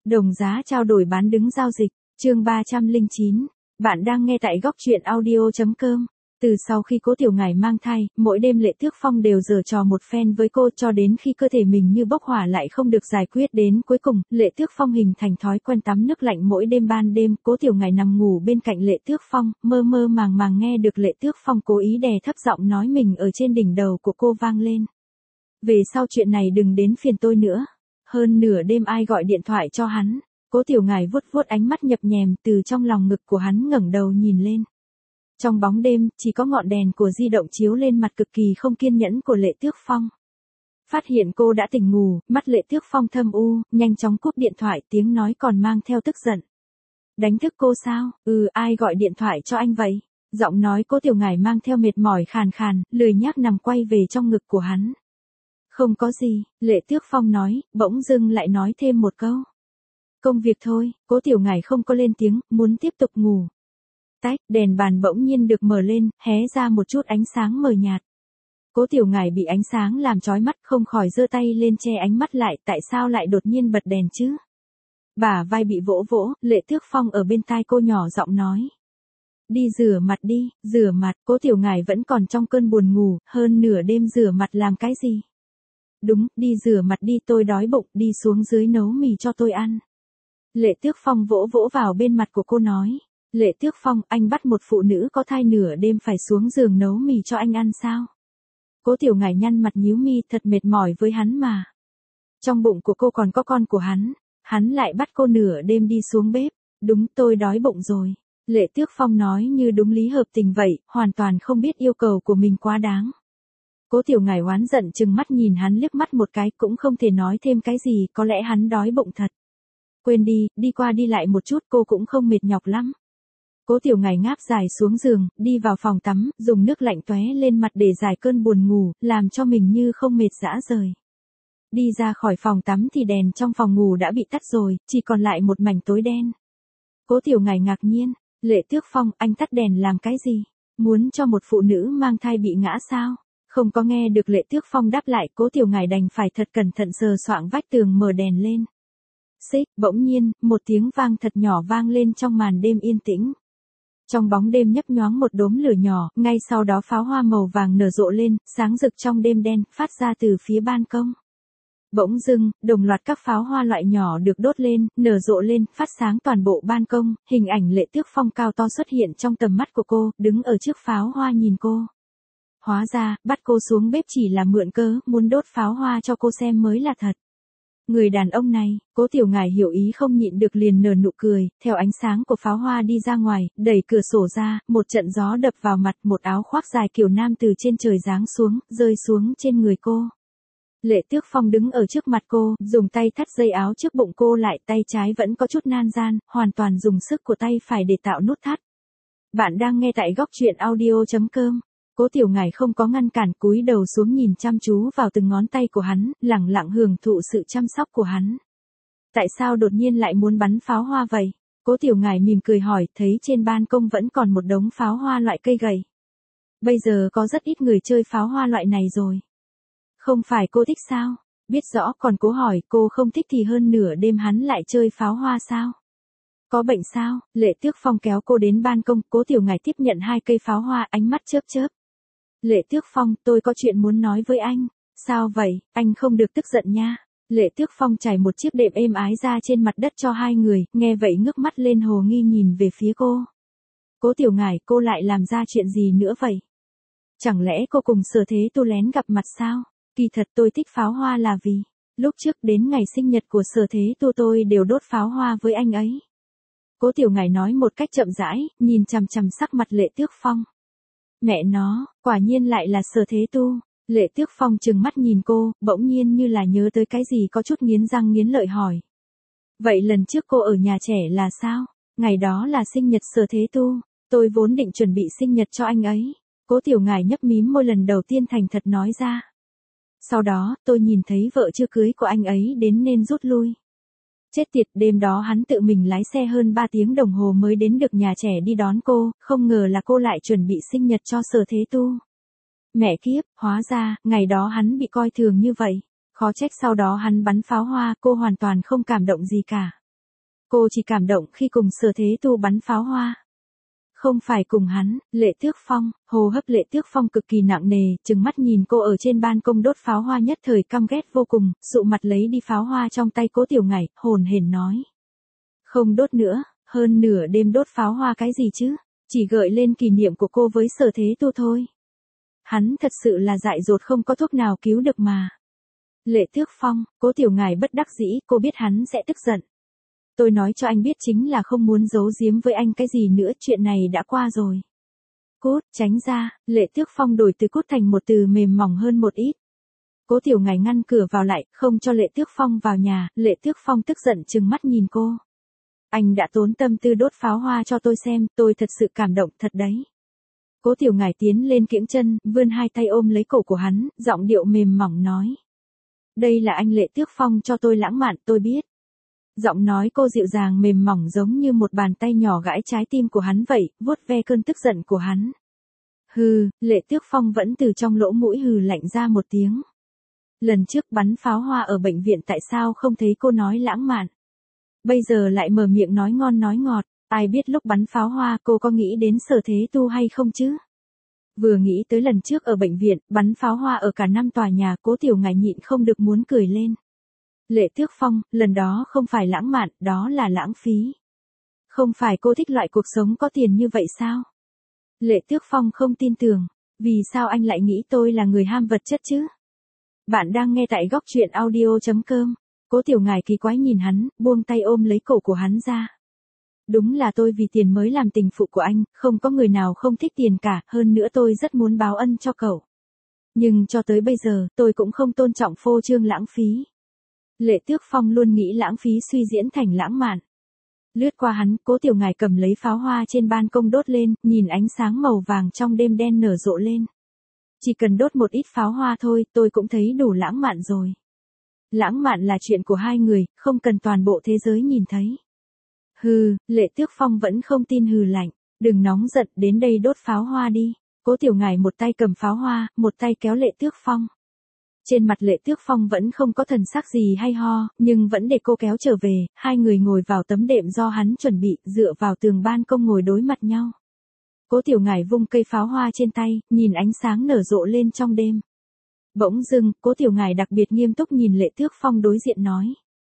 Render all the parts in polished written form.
Đồng giá trao đổi bán đứng giao dịch, chương 309. Bạn đang nghe tại góc truyện audio.com. Từ sau khi Cố Tiểu Ngải mang thai, mỗi đêm Lệ Tước Phong đều giở trò một phen với cô cho đến khi cơ thể mình như bốc hỏa lại không được giải quyết đến cuối cùng, Lệ Tước Phong hình thành thói quen tắm nước lạnh mỗi đêm ban đêm, Cố Tiểu Ngải nằm ngủ bên cạnh Lệ Tước Phong, mơ mơ màng màng nghe được Lệ Tước Phong cố ý đè thấp giọng nói mình ở trên đỉnh đầu của cô vang lên. Về sau chuyện này đừng đến phiền tôi nữa. Hơn nửa đêm ai gọi điện thoại cho hắn. Cố Tiểu Ngải vuốt vuốt ánh mắt nhập nhèm từ trong lòng ngực của hắn ngẩng đầu nhìn lên. Trong bóng đêm, chỉ có ngọn đèn của di động chiếu lên mặt cực kỳ không kiên nhẫn của Lệ Tước Phong. Phát hiện cô đã tỉnh ngủ, mắt Lệ Tước Phong thâm u, nhanh chóng cúp điện thoại, tiếng nói còn mang theo tức giận. Đánh thức cô sao? Ai gọi điện thoại cho anh vậy? Giọng nói Cố Tiểu Ngải mang theo mệt mỏi khàn khàn, lười nhác nằm quay về trong ngực của hắn. Không có gì, Lệ Tước Phong nói, bỗng dưng lại nói thêm một câu. Công việc thôi, Cố Tiểu Ngải không có lên tiếng, muốn tiếp tục ngủ. Tách, đèn bàn bỗng nhiên được mở lên, hé ra một chút ánh sáng mờ nhạt. Cố Tiểu Ngải bị ánh sáng làm chói mắt không khỏi giơ tay lên che ánh mắt lại, tại sao lại đột nhiên bật đèn chứ? Bả vai bị vỗ vỗ, Lệ Tước Phong ở bên tai cô nhỏ giọng nói. Đi rửa mặt đi, rửa mặt, Cố Tiểu Ngải vẫn còn trong cơn buồn ngủ, hơn nửa đêm rửa mặt làm cái gì? Đúng, đi rửa mặt đi, tôi đói bụng, đi xuống dưới nấu mì cho tôi ăn. Lệ Tước Phong vỗ vỗ vào bên mặt của cô nói. Lệ Tước Phong, anh bắt một phụ nữ có thai nửa đêm phải xuống giường nấu mì cho anh ăn sao? Cố Tiểu Ngải nhăn mặt nhíu mi, thật mệt mỏi với hắn mà. Trong bụng của cô còn có con của hắn lại bắt cô nửa đêm đi xuống bếp. Đúng, tôi đói bụng rồi. Lệ Tước Phong nói như đúng lý hợp tình vậy, hoàn toàn không biết yêu cầu của mình quá đáng. Cố Tiểu Ngải oán giận chừng mắt nhìn hắn liếc mắt một cái, cũng không thể nói thêm cái gì, có lẽ hắn đói bụng thật. Quên đi, đi qua đi lại một chút, cô cũng không mệt nhọc lắm. Cố Tiểu Ngải ngáp dài xuống giường, đi vào phòng tắm, dùng nước lạnh tóe lên mặt để giải cơn buồn ngủ, làm cho mình như không mệt rã rời. Đi ra khỏi phòng tắm thì đèn trong phòng ngủ đã bị tắt rồi, chỉ còn lại một mảnh tối đen. Cố Tiểu Ngải ngạc nhiên, Lệ Tước Phong, anh tắt đèn làm cái gì? Muốn cho một phụ nữ mang thai bị ngã sao? Không có nghe được Lệ Tước Phong đáp lại, Cố Tiểu Ngải đành phải thật cẩn thận sờ soạng vách tường mở đèn lên. Xích, bỗng nhiên, một tiếng vang thật nhỏ vang lên trong màn đêm yên tĩnh. Trong bóng đêm nhấp nhoáng một đốm lửa nhỏ, ngay sau đó pháo hoa màu vàng nở rộ lên, sáng rực trong đêm đen, phát ra từ phía ban công. Bỗng dưng, đồng loạt các pháo hoa loại nhỏ được đốt lên, nở rộ lên, phát sáng toàn bộ ban công, hình ảnh Lệ Tước Phong cao to xuất hiện trong tầm mắt của cô, đứng ở trước pháo hoa nhìn cô. Hóa ra, bắt cô xuống bếp chỉ là mượn cớ, muốn đốt pháo hoa cho cô xem mới là thật. Người đàn ông này, Cố Tiểu Ngải hiểu ý không nhịn được liền nở nụ cười, theo ánh sáng của pháo hoa đi ra ngoài, đẩy cửa sổ ra, một trận gió đập vào mặt, một áo khoác dài kiểu nam từ trên trời giáng xuống, rơi xuống trên người cô. Lệ Tước Phong đứng ở trước mặt cô, dùng tay thắt dây áo trước bụng cô lại, tay trái vẫn có chút nan gian, hoàn toàn dùng sức của tay phải để tạo nút thắt. Bạn đang nghe tại góc truyện audio.com. Cố Tiểu Ngải không có ngăn cản, cúi đầu xuống nhìn chăm chú vào từng ngón tay của hắn, lẳng lặng hưởng thụ sự chăm sóc của hắn. Tại sao đột nhiên lại muốn bắn pháo hoa vậy? Cố Tiểu Ngải mỉm cười hỏi, thấy trên ban công vẫn còn một đống pháo hoa loại cây gầy. Bây giờ có rất ít người chơi pháo hoa loại này rồi. Không phải cô thích sao? Biết rõ còn cố hỏi, cô không thích thì hơn nửa đêm hắn lại chơi pháo hoa sao? Có bệnh sao? Lệ Tước Phong kéo cô đến ban công, Cố Tiểu Ngải tiếp nhận 2 cây pháo hoa, ánh mắt chớp chớp. Lệ Tước Phong, tôi có chuyện muốn nói với anh. Sao vậy, anh không được tức giận nha. Lệ Tước Phong trải một chiếc đệm êm ái ra trên mặt đất cho 2 người, nghe vậy ngước mắt lên hồ nghi nhìn về phía cô. Cố Tiểu Ngải, cô lại làm ra chuyện gì nữa vậy? Chẳng lẽ cô cùng Sở Thế Tu lén gặp mặt sao? Kỳ thật tôi thích pháo hoa là vì, lúc trước đến ngày sinh nhật của Sở Thế Tu tôi đều đốt pháo hoa với anh ấy. Cố Tiểu Ngải nói một cách chậm rãi, nhìn chằm chằm sắc mặt Lệ Tước Phong. Mẹ nó, quả nhiên lại là Sở Thế Tu. Lệ Tước Phong trừng mắt nhìn cô, bỗng nhiên như là nhớ tới cái gì có chút nghiến răng nghiến lợi hỏi. Vậy lần trước cô ở nhà trẻ là sao? Ngày đó là sinh nhật Sở Thế Tu, tôi vốn định chuẩn bị sinh nhật cho anh ấy. Cố Tiểu Ngải nhấp mím môi lần đầu tiên thành thật nói ra. Sau đó, tôi nhìn thấy vợ chưa cưới của anh ấy đến nên rút lui. Chết tiệt, đêm đó hắn tự mình lái xe hơn 3 tiếng đồng hồ mới đến được nhà trẻ đi đón cô, không ngờ là cô lại chuẩn bị sinh nhật cho Sở Thế Tu. Mẹ kiếp, hóa ra, ngày đó hắn bị coi thường như vậy. Khó trách sau đó hắn bắn pháo hoa, cô hoàn toàn không cảm động gì cả. Cô chỉ cảm động khi cùng Sở Thế Tu bắn pháo hoa. Không phải cùng hắn. Lệ Tước Phong, hô hấp Lệ Tước Phong cực kỳ nặng nề, trừng mắt nhìn cô ở trên ban công đốt pháo hoa, nhất thời căm ghét vô cùng, sụ mặt lấy đi pháo hoa trong tay Cố Tiểu Ngải, hồn hển nói. Không đốt nữa, hơn nửa đêm đốt pháo hoa cái gì chứ, chỉ gợi lên kỷ niệm của cô với Sở Thế Tu thôi. Hắn thật sự là dại dột không có thuốc nào cứu được mà. Lệ Tước Phong, Cố Tiểu Ngải bất đắc dĩ, cô biết hắn sẽ tức giận. Tôi nói cho anh biết chính là không muốn giấu giếm với anh cái gì nữa, chuyện này đã qua rồi. Cút, tránh ra. Lệ Tước Phong đổi từ cút thành một từ mềm mỏng hơn một ít. Cố Tiểu Ngải ngăn cửa vào lại, không cho Lệ Tước Phong vào nhà. Lệ Tước Phong tức giận trừng mắt nhìn cô. Anh đã tốn tâm tư đốt pháo hoa cho tôi xem, tôi thật sự cảm động thật đấy. Cố Tiểu Ngải tiến lên kiễng chân, vươn hai tay ôm lấy cổ của hắn, giọng điệu mềm mỏng nói. Đây là anh Lệ Tước Phong cho tôi lãng mạn, tôi biết. Giọng nói cô dịu dàng mềm mỏng giống như một bàn tay nhỏ gãi trái tim của hắn vậy, vuốt ve cơn tức giận của hắn. Hừ, Lệ Tước Phong vẫn từ trong lỗ mũi hừ lạnh ra một tiếng. Lần trước bắn pháo hoa ở bệnh viện tại sao không thấy cô nói lãng mạn? Bây giờ lại mở miệng nói ngon nói ngọt, ai biết lúc bắn pháo hoa cô có nghĩ đến Sở Thế Tu hay không chứ? Vừa nghĩ tới lần trước ở bệnh viện, bắn pháo hoa ở cả 5 tòa nhà, Cố Tiểu Ngải nhịn không được muốn cười lên. Lệ Tước Phong, lần đó không phải lãng mạn, đó là lãng phí. Không phải cô thích loại cuộc sống có tiền như vậy sao? Lệ Tước Phong không tin tưởng, vì sao anh lại nghĩ tôi là người ham vật chất chứ? Bạn đang nghe tại góc truyện audio.com. Cố Tiểu Ngải kỳ quái nhìn hắn, buông tay ôm lấy cổ của hắn ra. Đúng là tôi vì tiền mới làm tình phụ của anh, không có người nào không thích tiền cả, hơn nữa tôi rất muốn báo ân cho cậu. Nhưng cho tới bây giờ, tôi cũng không tôn trọng phô trương lãng phí. Lệ Tước Phong luôn nghĩ lãng phí suy diễn thành lãng mạn. Lướt qua hắn, Cố Tiểu Ngải cầm lấy pháo hoa trên ban công đốt lên, nhìn ánh sáng màu vàng trong đêm đen nở rộ lên. Chỉ cần đốt một ít pháo hoa thôi, tôi cũng thấy đủ lãng mạn rồi. Lãng mạn là chuyện của hai người, không cần toàn bộ thế giới nhìn thấy. Hừ, Lệ Tước Phong vẫn không tin hừ lạnh. Đừng nóng giận, đến đây đốt pháo hoa đi. Cố Tiểu Ngải một tay cầm pháo hoa, một tay kéo Lệ Tước Phong. Trên mặt Lệ Tước Phong vẫn không có thần sắc gì hay ho, nhưng vẫn để cô kéo trở về, hai người ngồi vào tấm đệm do hắn chuẩn bị, dựa vào tường ban công ngồi đối mặt nhau. Cố Tiểu Ngải vung cây pháo hoa trên tay, nhìn ánh sáng nở rộ lên trong đêm. Bỗng dưng, Cố Tiểu Ngải đặc biệt nghiêm túc nhìn Lệ Tước Phong đối diện nói.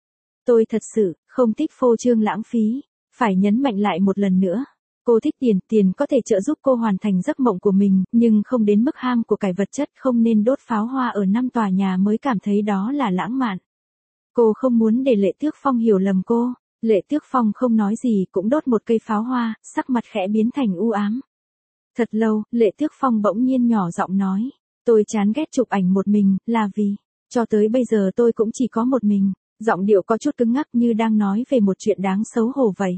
Tôi thật sự, không thích phô trương lãng phí, phải nhấn mạnh lại một lần nữa. Cô thích tiền, tiền có thể trợ giúp cô hoàn thành giấc mộng của mình, nhưng không đến mức ham của cải vật chất, không nên đốt pháo hoa ở 5 tòa nhà mới cảm thấy đó là lãng mạn. Cô không muốn để Lệ Tước Phong hiểu lầm cô. Lệ Tước Phong không nói gì, cũng đốt một cây pháo hoa, sắc mặt khẽ biến thành u ám. Thật lâu, Lệ Tước Phong bỗng nhiên nhỏ giọng nói. Tôi chán ghét chụp ảnh một mình, là vì, cho tới bây giờ tôi cũng chỉ có một mình. Giọng điệu có chút cứng ngắc như đang nói về một chuyện đáng xấu hổ vậy.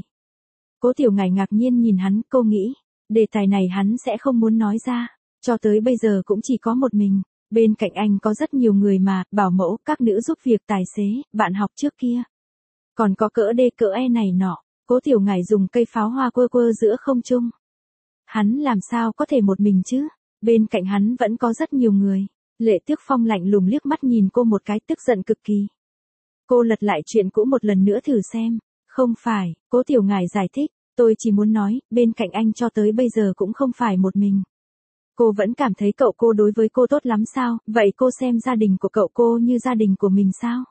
Cố Tiểu Ngải ngạc nhiên nhìn hắn, cô nghĩ, đề tài này hắn sẽ không muốn nói ra, cho tới bây giờ cũng chỉ có một mình, bên cạnh anh có rất nhiều người mà, bảo mẫu, các nữ giúp việc, tài xế, bạn học trước kia. Còn có cỡ D cỡ E này nọ, Cố Tiểu Ngải dùng cây pháo hoa quơ quơ giữa không trung. Hắn làm sao có thể một mình chứ, bên cạnh hắn vẫn có rất nhiều người. Lệ Tước Phong lạnh lùng liếc mắt nhìn cô một cái, tức giận cực kỳ. Cô lật lại chuyện cũ một lần nữa thử xem. Không phải, Cố Tiểu Ngải giải thích, tôi chỉ muốn nói, bên cạnh anh cho tới bây giờ cũng không phải một mình. Cô vẫn cảm thấy cậu cô đối với cô tốt lắm sao, vậy cô xem gia đình của cậu cô như gia đình của mình sao?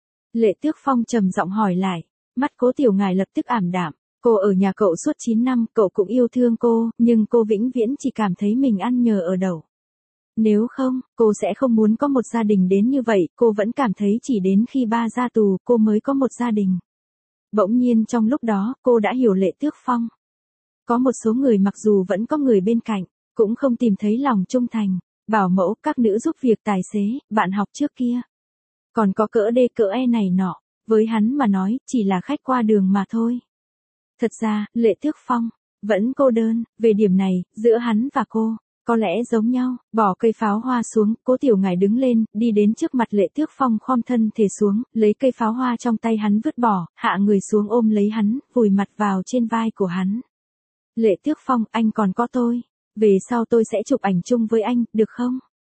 Lệ Tước Phong trầm giọng hỏi lại, mắt Cố Tiểu Ngải lập tức ảm đạm, cô ở nhà cậu suốt 9 năm, cậu cũng yêu thương cô, nhưng cô vĩnh viễn chỉ cảm thấy mình ăn nhờ ở đậu. Nếu không, cô sẽ không muốn có một gia đình đến như vậy, cô vẫn cảm thấy chỉ đến khi ba ra tù, cô mới có một gia đình. Bỗng nhiên trong lúc đó, cô đã hiểu Lệ Tước Phong. Có một số người mặc dù vẫn có người bên cạnh, cũng không tìm thấy lòng trung thành, bảo mẫu, các nữ giúp việc, tài xế, bạn học trước kia. Còn có cỡ D cỡ E này nọ, với hắn mà nói, chỉ là khách qua đường mà thôi. Thật ra, Lệ Tước Phong, vẫn cô đơn, về điểm này, giữa hắn và cô, có lẽ giống nhau. Bỏ cây pháo hoa xuống, Cố Tiểu Ngải đứng lên, đi đến trước mặt Lệ Tước Phong, khom thân thể xuống, lấy cây pháo hoa trong tay hắn vứt bỏ, hạ người xuống ôm lấy hắn, vùi mặt vào trên vai của hắn. Lệ Tước Phong, anh còn có tôi. Về sau tôi sẽ chụp ảnh chung với anh, được không?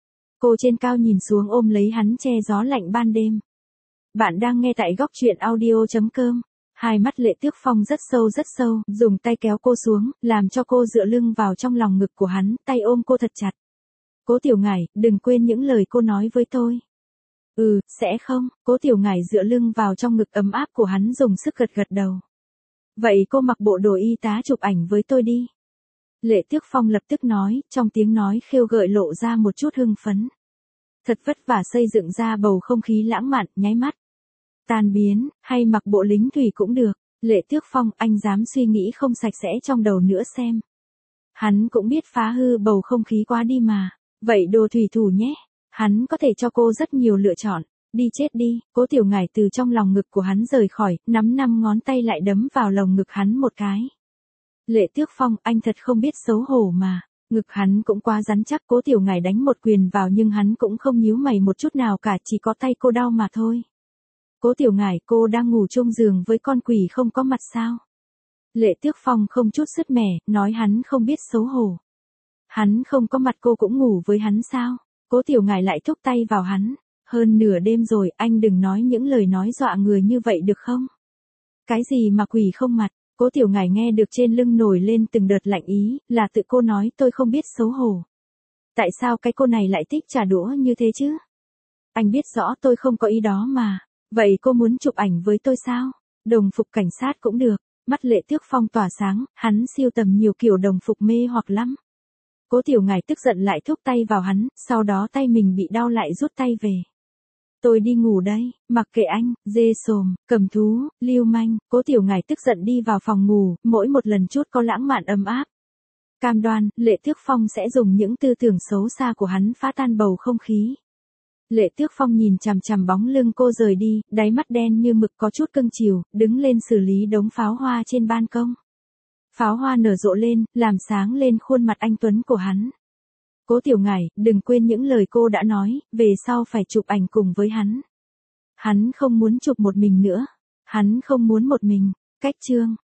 Cô trên cao nhìn xuống ôm lấy hắn che gió lạnh ban đêm. Bạn đang nghe tại góc truyện audio.com. Hai mắt Lệ Tước Phong rất sâu, dùng tay kéo cô xuống, làm cho cô dựa lưng vào trong lòng ngực của hắn, tay ôm cô thật chặt. Cố Tiểu Ngải, đừng quên những lời cô nói với tôi. Sẽ không, Cố Tiểu Ngải dựa lưng vào trong ngực ấm áp của hắn dùng sức gật đầu. Vậy cô mặc bộ đồ y tá chụp ảnh với tôi đi. Lệ Tước Phong lập tức nói, trong tiếng nói khêu gợi lộ ra một chút hưng phấn. Thật vất vả xây dựng ra bầu không khí lãng mạn, nháy mắt tan biến, hay mặc bộ lính thủy cũng được. Lệ Tước Phong, anh dám suy nghĩ không sạch sẽ trong đầu nữa xem. Hắn cũng biết phá hư bầu không khí quá đi mà. Vậy đồ thủy thủ nhé. Hắn có thể cho cô rất nhiều lựa chọn. Đi chết đi. Cố Tiểu Ngải từ trong lòng ngực của hắn rời khỏi, nắm 5 ngón tay lại đấm vào lồng ngực hắn một cái. Lệ Tước Phong, anh thật không biết xấu hổ mà. Ngực hắn cũng quá rắn chắc. Cố Tiểu Ngải đánh một quyền vào nhưng hắn cũng không nhíu mày một chút nào cả, chỉ có tay cô đau mà thôi. Cố Tiểu Ngải, cô đang ngủ chung giường với con quỷ không có mặt sao? Lệ Tước Phong không chút sứt mẻ, nói hắn không biết xấu hổ. Hắn không có mặt cô cũng ngủ với hắn sao? Cố Tiểu Ngải lại thúc tay vào hắn. Hơn nửa đêm rồi, anh đừng nói những lời nói dọa người như vậy được không? Cái gì mà quỷ không mặt? Cố Tiểu Ngải nghe được trên lưng nổi lên từng đợt lạnh ý, là tự cô nói tôi không biết xấu hổ. Tại sao cái cô này lại thích trả đũa như thế chứ? Anh biết rõ tôi không có ý đó mà. Vậy cô muốn chụp ảnh với tôi sao? Đồng phục cảnh sát cũng được. Mắt Lệ Tước Phong tỏa sáng, hắn siêu tầm nhiều kiểu đồng phục mê hoặc lắm. Cố Tiểu Ngải tức giận lại thúc tay vào hắn, sau đó tay mình bị đau lại rút tay về. Tôi đi ngủ đây, mặc kệ anh, dê sồm, cầm thú, lưu manh. Cố Tiểu Ngải tức giận đi vào phòng ngủ, mỗi một lần chút có lãng mạn ấm áp. Cam đoan, Lệ Tước Phong sẽ dùng những tư tưởng xấu xa của hắn phá tan bầu không khí. Lệ Tước Phong nhìn chằm chằm bóng lưng cô rời đi, đáy mắt đen như mực có chút cưng chiều, đứng lên xử lý đống pháo hoa trên ban công. Pháo hoa nở rộ lên, làm sáng lên khuôn mặt anh tuấn của hắn. Cố Tiểu Ngải, đừng quên những lời cô đã nói, về sau phải chụp ảnh cùng với hắn. Hắn không muốn chụp một mình nữa. Hắn không muốn một mình. Cách chương.